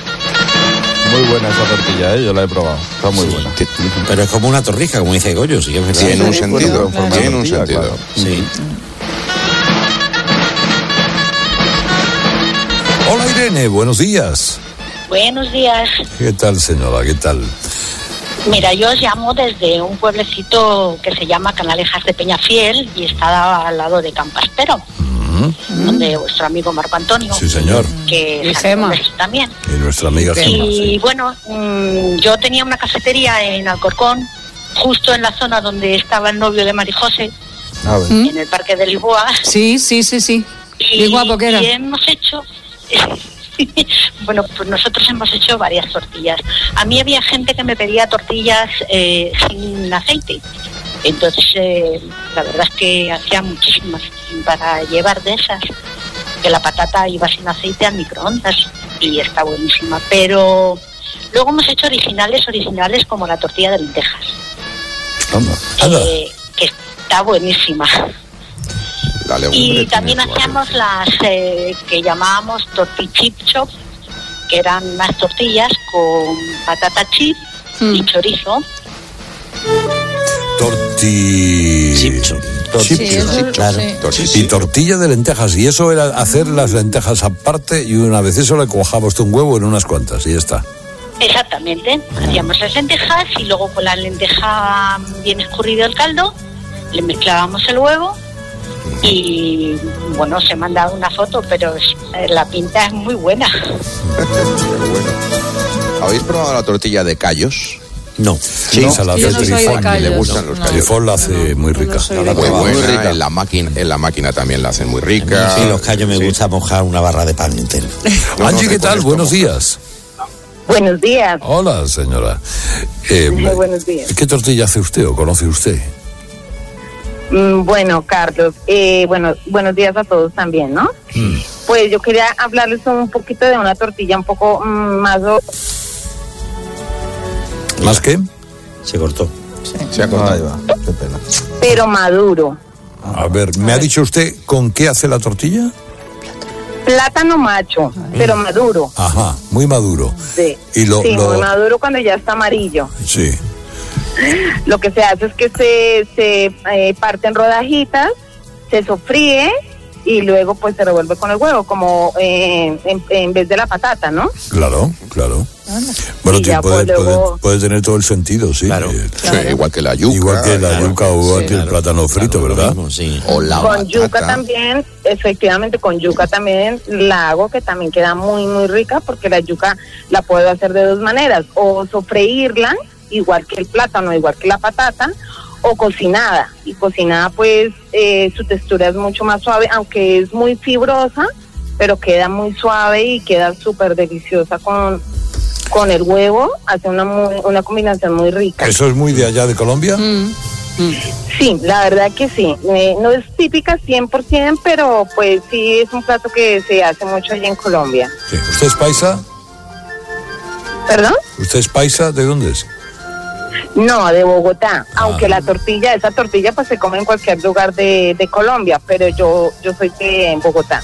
Muy buena esa tortilla, ¿eh? Yo la he probado. Está muy buena. Pero es como una torrija, como dice Goyo, sí que es verdad. Tiene un sentido, Claro. tiene un Tortilla, sentido. claro. Sí. Hola Irene, buenos días. Buenos días. ¿Qué tal, señora? ¿Qué tal? Mira, yo os llamo desde un pueblecito que se llama Canalejas de Peñafiel y está al lado de Campaspero, donde vuestro amigo Marco Antonio, Sí, señor. que Y es Gema. también. Y nuestra amiga Gemma. Y Sí. bueno, mm, yo tenía una cafetería en Alcorcón, justo en la zona donde estaba el novio de Marijose, A ver. en el Parque de Lisboa. Sí, sí, sí, sí. Y, Qué guapo que era. y hemos hecho, bueno, pues nosotros hemos hecho varias tortillas. A mí había gente que me pedía tortillas eh, sin aceite. Entonces, eh, la verdad es que hacía muchísimas para llevar de esas. Que la patata iba sin aceite al microondas y está buenísima. Pero luego hemos hecho originales, originales como la tortilla de lentejas. Anda. eh, que está buenísima. La legumbre Y tiene también su hacíamos las eh, que llamábamos torti chip chop, que eran unas tortillas con patata chip y chorizo. Torti... Chipchop. Chip, Sí, chip. eso- claro. sí. Y tortilla de lentejas. Y eso era hacer las lentejas aparte y una vez eso le cuajaba usted un huevo en unas cuantas y ya está. Exactamente. Hacíamos las lentejas y luego con la lenteja bien escurrido el caldo, le mezclábamos el huevo y bueno, se me han dado una foto, pero es- eh, la pinta es muy buena. ¿Habéis probado la tortilla de callos? No. Sí, No. esa la Yo hace no soy de Trifón. callos. Le gustan los No. callos. Trifón la hace muy rica. soy de Muy callos. buena, Muy rica. en la máquina, en la máquina también la hacen muy rica. Sí, los callos me Sí. gusta mojar una barra de pan entero. No, no Angie, sé ¿qué con tal? esto Buenos mojar. días. Buenos días. Hola, señora. Eh, Muy buenos días. ¿Qué tortilla hace usted o conoce usted? Mm, bueno, Carlos, eh, bueno, buenos días a todos también, ¿no? Mm. Pues yo quería hablarles un poquito de una tortilla un poco mm, más... O... ¿Más qué? Se cortó. Sí. Se ha cortado. Ah, qué pena. Pero maduro. A ver, ¿me ha dicho usted con qué hace la tortilla? Plátano macho, pero maduro. Ajá, muy maduro. Sí, y lo, sí lo... muy maduro cuando ya está amarillo. Sí. Lo que se hace es que se, se eh, parte en rodajitas, se sofríe y luego pues se revuelve con el huevo, como eh, en, en vez de la patata, ¿no? Claro, claro. Bueno, ya, puede, pues, luego... puede, puede tener todo el sentido, sí. Claro. Eh, Claro. Sí, igual que la yuca. Igual que la claro. yuca o igual Sí, que el claro. plátano frito, Claro, ¿verdad? mismo, sí. O la Con batata. yuca también, efectivamente con yuca también la hago, que también queda muy muy rica, porque la yuca la puedo hacer de dos maneras, o sofreírla, igual que el plátano, igual que la patata, o cocinada, y cocinada pues eh, su textura es mucho más suave, aunque es muy fibrosa, pero queda muy suave y queda súper deliciosa con, con el huevo, hace una, muy, una combinación muy rica. ¿Eso es muy de allá de Colombia? Mm. Sí, la verdad que sí. Eh, no es típica cien por ciento, pero pues sí es un plato que se hace mucho allá en Colombia. Sí. ¿Usted es paisa? ¿Perdón? ¿Usted es paisa? ¿De dónde es? No, de Bogotá. Aunque la tortilla, esa tortilla pues se come en cualquier lugar de, de Colombia, pero yo yo soy de Bogotá.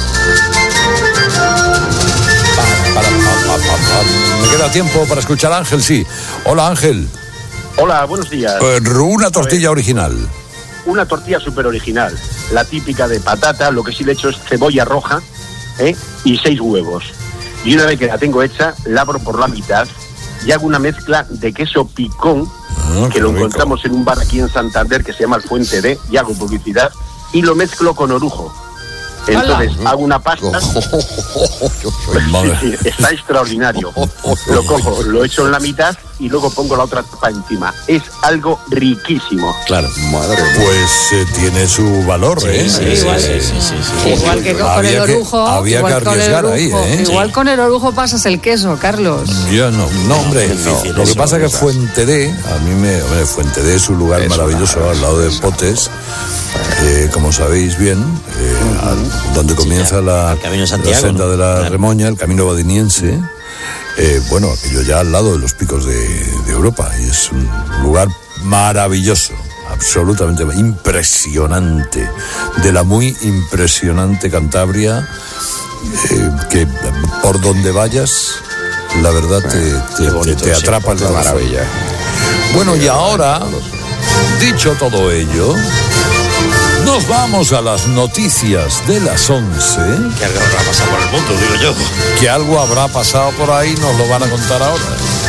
Para, pa, pa, pa, pa. Me queda tiempo para escuchar a Ángel, sí. Hola, Ángel. Hola, buenos días. Eh, una tortilla original. Una tortilla súper original. La típica de patata, lo que sí le echo es cebolla roja, ¿eh? Y seis huevos. Y una vez que la tengo hecha, la abro por la mitad y hago una mezcla de queso picón, Ah, que lo rico. encontramos en un bar aquí en Santander que se llama El Fuente D, y hago publicidad, y lo mezclo con orujo. Entonces ¡Hala! hago una pasta. Madre. Sí, sí, está extraordinario. Lo cojo, lo echo en la mitad y luego pongo la otra tapa encima. Es algo riquísimo. Claro. Madre. Pues eh, tiene su valor, ¿eh? sí, sí, igual, sí, sí, sí, sí. Igual que con Había el que- orujo. había igual que con el arriesgar ahí, orujo, ¿eh? Igual Sí. con el orujo pasas el queso, Carlos. Ya no, no, hombre, qué no. difícil Lo que eso, pasa es que esa. Fuente D, a mí me, hombre, Fuente D es un lugar Es maravilloso una- al lado de Potes, eh, como sabéis bien, eh, al- donde comienza la, al Camino de la Santiago, senda ¿no? de la Claro. Remoña, el camino badiniense. Eh, bueno, aquello ya al lado de los picos de, de Europa, y es un lugar maravilloso, absolutamente impresionante, de la muy impresionante Cantabria, eh, que por donde vayas, la verdad te, te- bonito, te- te sí, atrapa el Qué corazón. maravilla. Bueno, y ahora, dicho todo ello, nos vamos a las noticias de las once. Que algo habrá pasado por el mundo, digo yo. Que algo habrá pasado por ahí, nos lo van a contar ahora.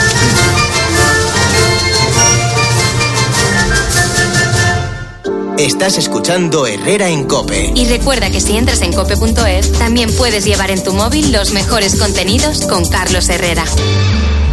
Estás escuchando Herrera en COPE. Y recuerda que si entras en cope punto es, también puedes llevar en tu móvil los mejores contenidos con Carlos Herrera.